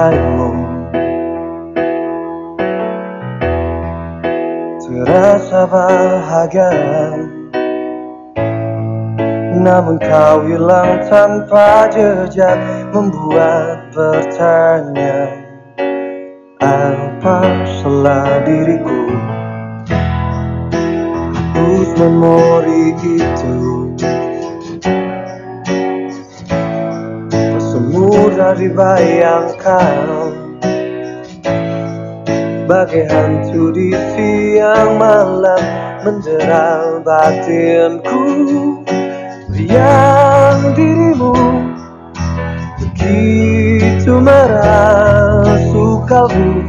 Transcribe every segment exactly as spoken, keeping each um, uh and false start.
pilihanmu. Terasa bahagia, namun kau hilang tanpa jejak, membuat bertanya, apa salah diriku? Hapus memori itu, tak semudah dibayangkan. Bagai hantu di siang malam mendera batinku. Yang dirimu begitu merasuk kalbu.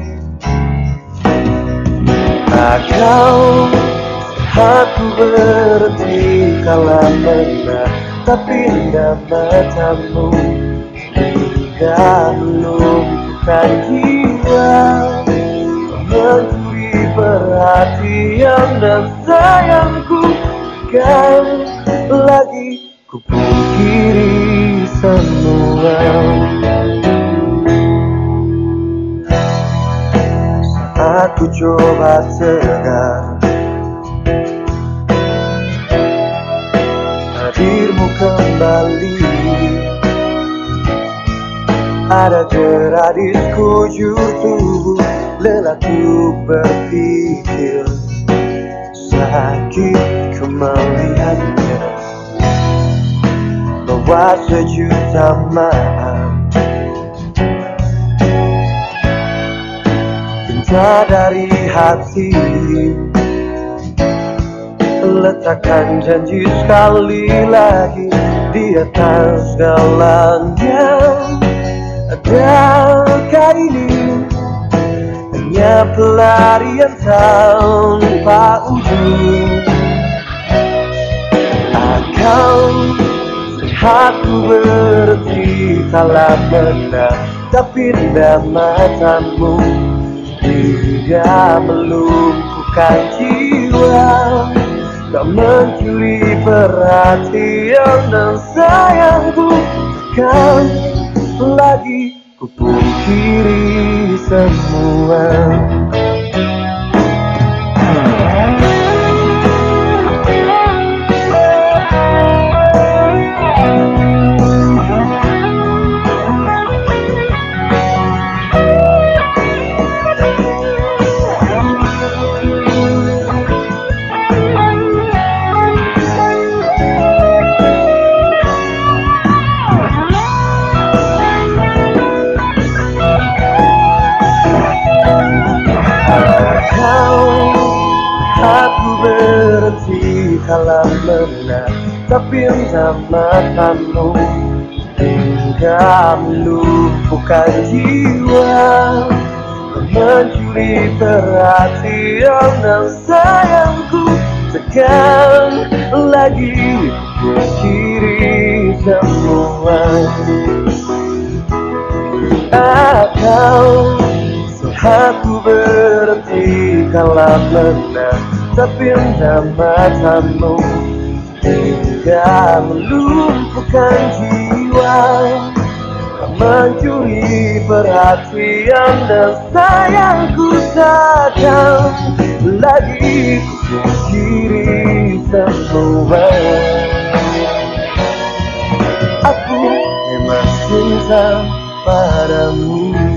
Kau aku berhenti kala menatap indah matamu, hingga melumpuhkan jiwa, mencuri perhatian dan sayangku. Kau lagi ku pungkiri semua. Saat ku coba tegar, hadirmu kembali. Ada gerah di sekujur tubuh, lelah ku berpikir. Sakit ku melihatnya, bawa sejuta maaf. Pinta dari hati, letakkan janji sekali lagi di atas galanya. Adakah ini hanya pelarian tanpa ujung? Atau saat ku berhenti kala menatap indah matamu, hingga melumpuhkan jiwa, kau mencuri perhatian dan sayangku. Kan lagi ku pungkiri semua. Aku berhenti kala menatap indah matamu, hingga melumpuhkan jiwa, mencuri perhatian dan sayangku. Tekan lagi ku kiri semua. Atau saat ku berhenti kala menatap indah matamu, hingga melumpuhkan jiwa, mencuri perhatian dan sayangku. Takkan lagi ku pungkiri semua. Aku memang cinta padamu.